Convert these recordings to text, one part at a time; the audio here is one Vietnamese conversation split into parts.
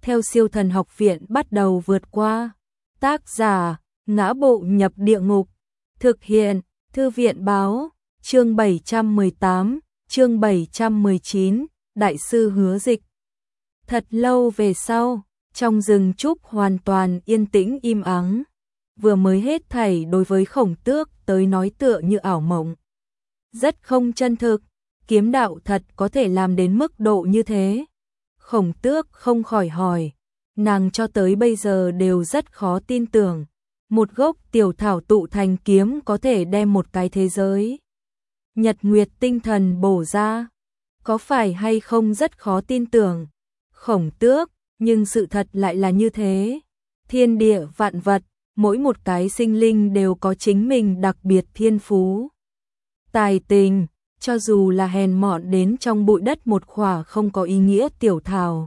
theo Siêu Thần Học Viện bắt đầu vượt qua. Tác giả: Ngã Bộ Nhập Địa Ngục. Thực hiện: Thư viện báo. Chương 718, chương 719, Đại sư Hứa Dịch. Thật lâu về sau, trong rừng trúc hoàn toàn yên tĩnh im ắng. Vừa mới hết thảy đối với Khổng Tước tới nói tựa như ảo mộng. Rất không chân thực, kiếm đạo thật có thể làm đến mức độ như thế. Khổng Tước không khỏi hỏi, nàng cho tới bây giờ đều rất khó tin tưởng. Một gốc tiểu thảo tụ thành kiếm có thể đem một cái thế giới nhật nguyệt tinh thần bổ ra, có phải hay không rất khó tin tưởng. Khổng Tước, nhưng sự thật lại là như thế. Thiên địa vạn vật, mỗi một cái sinh linh đều có chính mình đặc biệt thiên phú. Tài tình, cho dù là hèn mọn đến trong bụi đất một khỏa không có ý nghĩa tiểu thảo.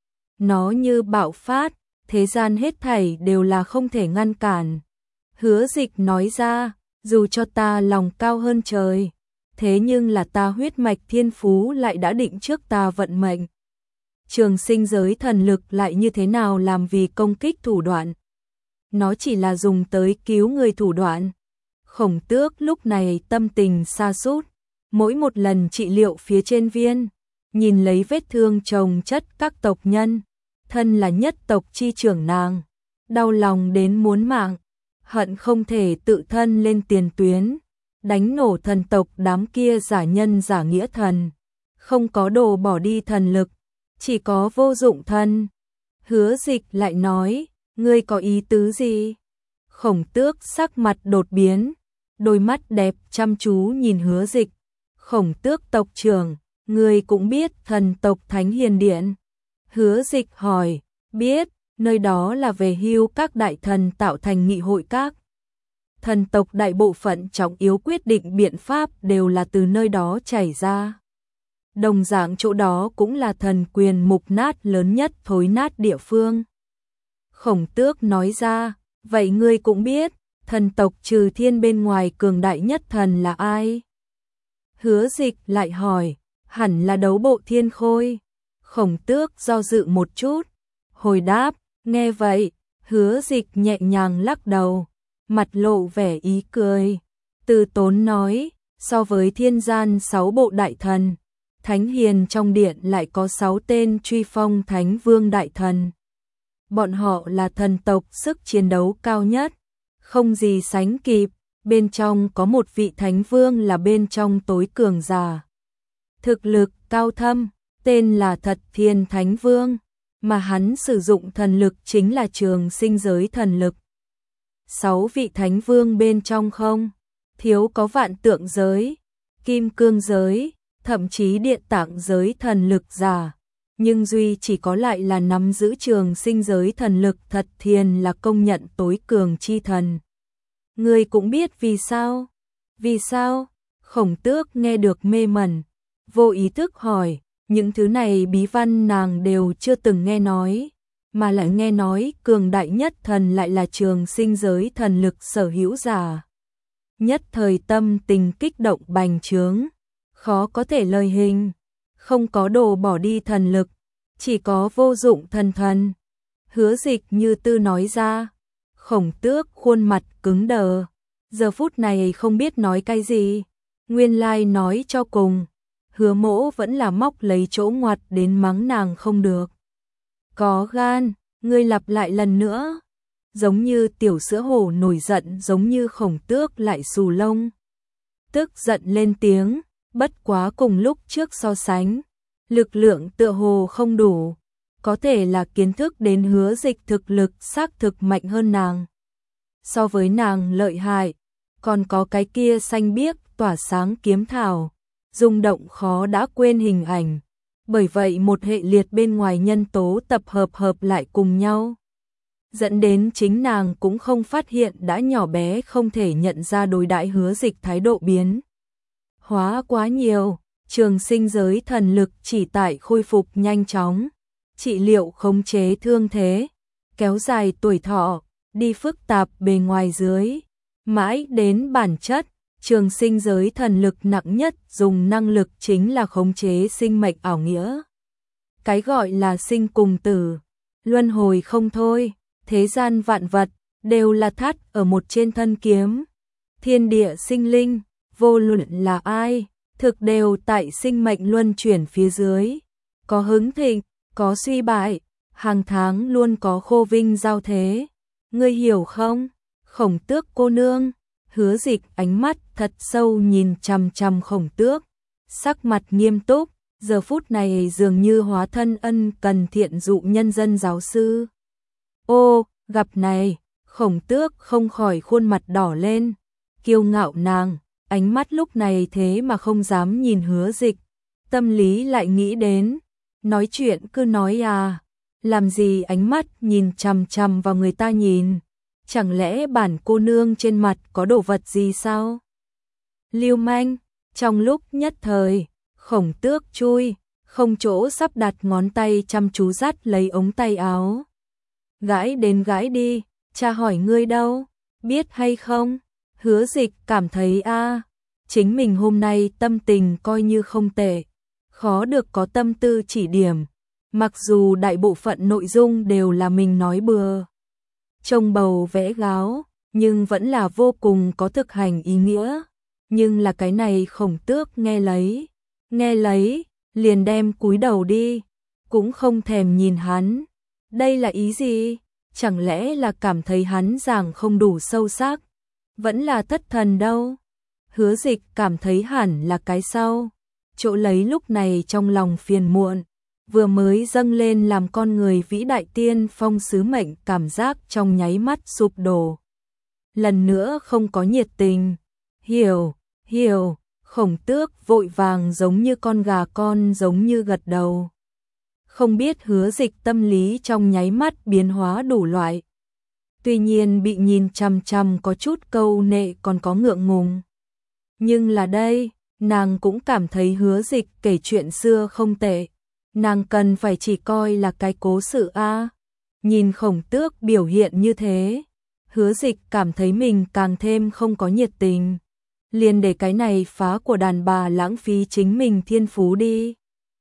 Nó như bạo phát, thế gian hết thảy đều là không thể ngăn cản. Hứa Dịch nói ra, dù cho ta lòng cao hơn trời, thế nhưng là ta huyết mạch thiên phú lại đã định trước ta vận mệnh. Trường sinh giới thần lực lại như thế nào làm vì công kích thủ đoạn? Nó chỉ là dùng tới cứu người thủ đoạn. Khổng Tước lúc này tâm tình sa sút, mỗi một lần trị liệu phía trên viên, nhìn lấy vết thương chồng chất các tộc nhân, thân là nhất tộc chi trưởng nàng, đau lòng đến muốn mạng, hận không thể tự thân lên tiền tuyến, đánh nổ thần tộc đám kia giả nhân giả nghĩa thần. Không có đồ bỏ đi thần lực, chỉ có vô dụng thân. Hứa Dịch lại nói, ngươi có ý tứ gì? Khổng Tước sắc mặt đột biến, đôi mắt đẹp chăm chú nhìn Hứa Dịch. Khổng Tước tộc trưởng, ngươi cũng biết thần tộc Thánh Hiền Điện. Hứa Dịch hỏi, biết, nơi đó là về hưu các đại thần tạo thành nghị hội các. Thần tộc đại bộ phận trọng yếu quyết định biện pháp đều là từ nơi đó chảy ra. Đồng dạng chỗ đó cũng là thần quyền mục nát lớn nhất thối nát địa phương. Khổng Tước nói ra, vậy ngươi cũng biết, thần tộc trừ thiên bên ngoài cường đại nhất thần là ai? Hứa Dịch lại hỏi, hẳn là Đấu Bộ Thiên Khôi. Khổng Tước do dự một chút, hồi đáp, nghe vậy, Hứa Dịch nhẹ nhàng lắc đầu, mặt lộ vẻ ý cười. Từ tốn nói, so với thiên gian 6 bộ đại thần, Thánh Hiền trong điện lại có 6 tên truy phong Thánh Vương đại thần. Bọn họ là thần tộc sức chiến đấu cao nhất, không gì sánh kịp, bên trong có một vị Thánh Vương là bên trong tối cường giả. Thực lực cao thâm, tên là Thật Thiên Thánh Vương, mà hắn sử dụng thần lực chính là trường sinh giới thần lực. 6 vị Thánh Vương bên trong không thiếu có vạn tượng giới, kim cương giới, thậm chí điện tạng giới thần lực giả, nhưng duy chỉ có lại là nắm giữ trường sinh giới thần lực Thật Thiên là công nhận tối cường chi thần. Ngươi cũng biết vì sao? Vì sao? Khổng Tước nghe được mê mẩn, vô ý thức hỏi, những thứ này bí văn nàng đều chưa từng nghe nói, mà lại nghe nói cường đại nhất thần lại là trường sinh giới thần lực sở hữu giả. Nhất thời tâm tình kích động bành trướng, khó có thể lời hình, không có đồ bỏ đi thần lực, chỉ có vô dụng thần. Hứa Dịch như tư nói ra. Khổng Tước khuôn mặt cứng đờ, giờ phút này không biết nói cái gì. Nguyên lai nói cho cùng, Hứa Mỗ vẫn là móc lấy chỗ ngoặt đến mắng nàng không được. Có gan, ngươi lặp lại lần nữa. Giống như tiểu sữa hổ nổi giận, giống như Khổng Tước lại xù lông. Tức giận lên tiếng, bất quá cùng lúc trước so sánh, lực lượng tựa hồ không đủ. Có thể là kiến thức đến Hứa Dịch thực lực xác thực mạnh hơn nàng. So với nàng lợi hại, còn có cái kia xanh biếc tỏa sáng kiếm thảo, rung động khó đã quên hình ảnh. Bởi vậy một hệ liệt bên ngoài nhân tố tập hợp lại cùng nhau, dẫn đến chính nàng cũng không phát hiện đã nhỏ bé không thể nhận ra đối đãi Hứa Dịch thái độ biến hóa quá nhiều. Trường sinh giới thần lực chỉ tại khôi phục nhanh chóng, trị liệu khống chế thương thế, kéo dài tuổi thọ, đi phức tạp bề ngoài dưới, mãi đến bản chất. Trường sinh giới thần lực nặng nhất dùng năng lực chính là khống chế sinh mệnh ảo nghĩa. Cái gọi là sinh cùng tử, luân hồi không thôi, thế gian vạn vật đều là thắt ở một trên thân kiếm. Thiên địa sinh linh, vô luận là ai, thực đều tại sinh mệnh luân chuyển phía dưới, có hứng thịnh, có suy bại, hàng tháng luôn có khô vinh giao thế. Ngươi hiểu không? Khổng Tước cô nương. Hứa Dịch ánh mắt thật sâu nhìn chằm chằm Khổng Tước, sắc mặt nghiêm túc, giờ phút này dường như hóa thân ân cần thiện dụ nhân dân giáo sư. Ô, gặp này, Khổng Tước không khỏi khuôn mặt đỏ lên, kiêu ngạo nàng, ánh mắt lúc này thế mà không dám nhìn Hứa Dịch, tâm lý lại nghĩ đến, nói chuyện cứ nói à, làm gì ánh mắt nhìn chằm chằm vào người ta nhìn, chẳng lẽ bản cô nương trên mặt có đồ vật gì sao? Lưu manh, trong lúc nhất thời, Khổng Tước chui, không chỗ sắp đặt ngón tay chăm chú dắt lấy ống tay áo. Gãi đến gãi đi, cha hỏi ngươi đâu, biết hay không? Hứa Dịch cảm thấy chính mình hôm nay tâm tình coi như không tệ, khó được có tâm tư chỉ điểm, mặc dù đại bộ phận nội dung đều là mình nói bừa, trông bầu vẽ gáo, nhưng vẫn là vô cùng có thực hành ý nghĩa. Nhưng là cái này Khổng Tước nghe lấy, liền đem cúi đầu đi, cũng không thèm nhìn hắn. Đây là ý gì? Chẳng lẽ là cảm thấy hắn giảng không đủ sâu sắc? Vẫn là thất thần đâu? Hứa Dịch cảm thấy hẳn là cái sau. Chỗ lấy lúc này trong lòng phiền muộn, vừa mới dâng lên làm con người vĩ đại tiên phong sứ mệnh cảm giác trong nháy mắt sụp đổ. Lần nữa không có nhiệt tình. Hiểu, Khổng Tước vội vàng giống như con gà con giống như gật đầu. Không biết Hứa Dịch tâm lý trong nháy mắt biến hóa đủ loại. Tuy nhiên bị nhìn chằm chằm có chút câu nệ còn có ngượng ngùng. Nhưng là đây, nàng cũng cảm thấy Hứa Dịch kể chuyện xưa không tệ. Nàng cần phải chỉ coi là cái cố sự Nhìn Khổng Tước biểu hiện như thế, Hứa Dịch cảm thấy mình càng thêm không có nhiệt tình. Liền để cái này phá của đàn bà lãng phí chính mình thiên phú đi.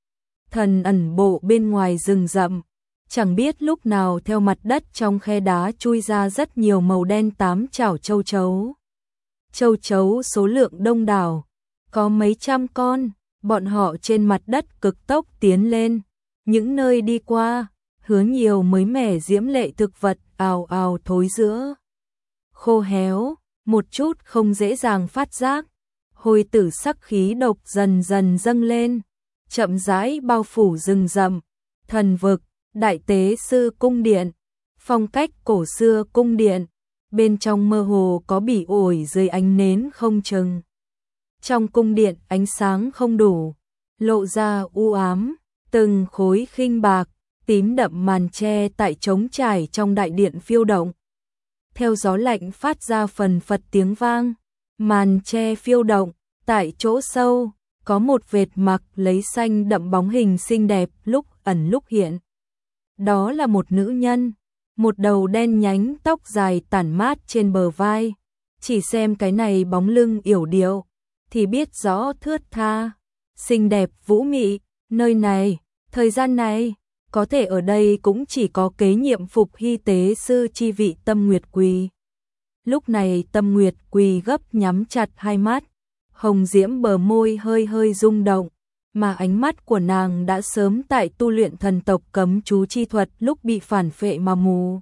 Thần ẩn bộ bên ngoài rừng rậm, chẳng biết lúc nào theo mặt đất trong khe đá chui ra rất nhiều màu đen tám chảo châu chấu. Châu chấu số lượng đông đảo, có mấy trăm con, bọn họ trên mặt đất cực tốc tiến lên. Những nơi đi qua, hứa nhiều mới mẻ diễm lệ thực vật ào ào thối giữa. Khô héo, một chút không dễ dàng phát giác, hồi tử sắc khí độc dần dần dâng lên, chậm rãi bao phủ rừng rậm, thần vực, đại tế sư cung điện, phong cách cổ xưa cung điện, bên trong mơ hồ có bỉ ổi dưới ánh nến không chừng. Trong cung điện ánh sáng không đủ, lộ ra u ám, từng khối khinh bạc, tím đậm màn tre tại trống trải trong đại điện phiêu động. Theo gió lạnh phát ra phần phật tiếng vang, màn tre phiêu động, tại chỗ sâu, có một vệt mặc lấy xanh đậm bóng hình xinh đẹp lúc ẩn lúc hiện. Đó là một nữ nhân, một đầu đen nhánh tóc dài tản mát trên bờ vai, chỉ xem cái này bóng lưng yểu điệu, thì biết rõ thướt tha, xinh đẹp vũ mị, nơi này, thời gian này, có thể ở đây cũng chỉ có kế nhiệm Phục Hy tế sư chi vị Tâm Nguyệt Quỳ. Lúc này Tâm Nguyệt Quỳ gấp nhắm chặt hai mắt, hồng diễm bờ môi hơi hơi rung động, mà ánh mắt của nàng đã sớm tại tu luyện thần tộc cấm chú chi thuật lúc bị phản phệ mà mù.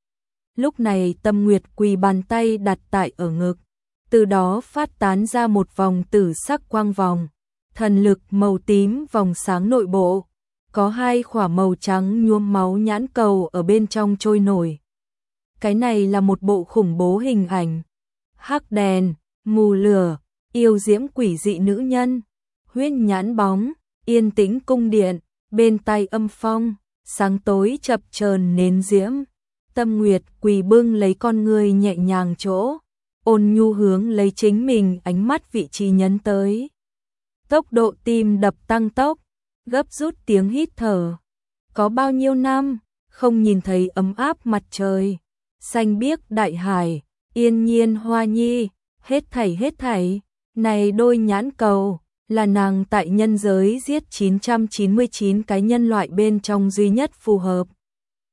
Lúc này Tâm Nguyệt Quỳ bàn tay đặt tại ở ngực, từ đó phát tán ra một vòng tử sắc quang vòng, thần lực màu tím vòng sáng nội bộ. Có hai khỏa màu trắng nhuốm máu nhãn cầu ở bên trong trôi nổi. Cái này là một bộ khủng bố hình ảnh. Hắc đèn, mù lửa, yêu diễm quỷ dị nữ nhân, huyết nhãn bóng, yên tĩnh cung điện, bên tay âm phong, sáng tối chập chờn nến diễm. Tâm Nguyệt Quỳ bưng lấy con người nhẹ nhàng chỗ, ôn nhu hướng lấy chính mình ánh mắt vị trí nhấn tới. Tốc độ tim đập tăng tốc, gấp rút tiếng hít thở. Có bao nhiêu năm không nhìn thấy ấm áp mặt trời, xanh biếc đại hải, yên nhiên hoa nhi, hết thảy, này đôi nhãn cầu, là nàng tại nhân giới giết 999 cái nhân loại bên trong duy nhất phù hợp.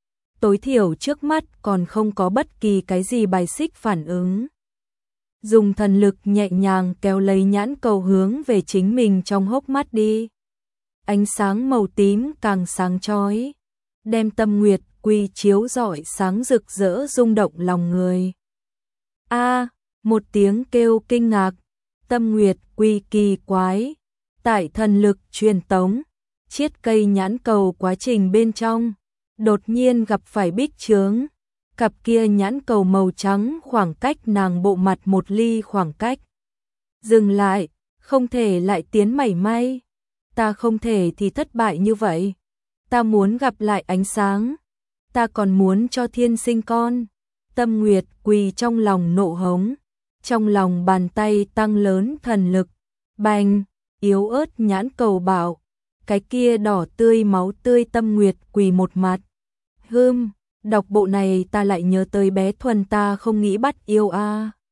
tối thiểu trước mắt còn không có bất kỳ cái gì bài xích phản ứng. Dùng thần lực nhẹ nhàng kéo lấy nhãn cầu hướng về chính mình trong hốc mắt đi. Ánh sáng màu tím càng sáng chói, đem Tâm Nguyệt Quy chiếu rọi sáng rực rỡ rung động lòng người. A, một tiếng kêu kinh ngạc, Tâm Nguyệt Quy kỳ quái, tại thần lực truyền tống, chiết cây nhãn cầu quá trình bên trong, đột nhiên gặp phải bích chướng. Cặp kia nhãn cầu màu trắng khoảng cách nàng bộ mặt một ly khoảng cách. Dừng lại, không thể lại tiến mảy may. Ta không thể thì thất bại như vậy. Ta muốn gặp lại ánh sáng. Ta còn muốn cho thiên sinh con. Tâm Nguyệt Quỳ trong lòng nộ hống. Trong lòng bàn tay tăng lớn thần lực. Bành, yếu ớt nhãn cầu bảo. Cái kia đỏ tươi máu tươi Tâm Nguyệt Quỳ một mặt. Đọc bộ này ta lại nhớ tới bé Thuần ta không nghĩ bắt yêu a.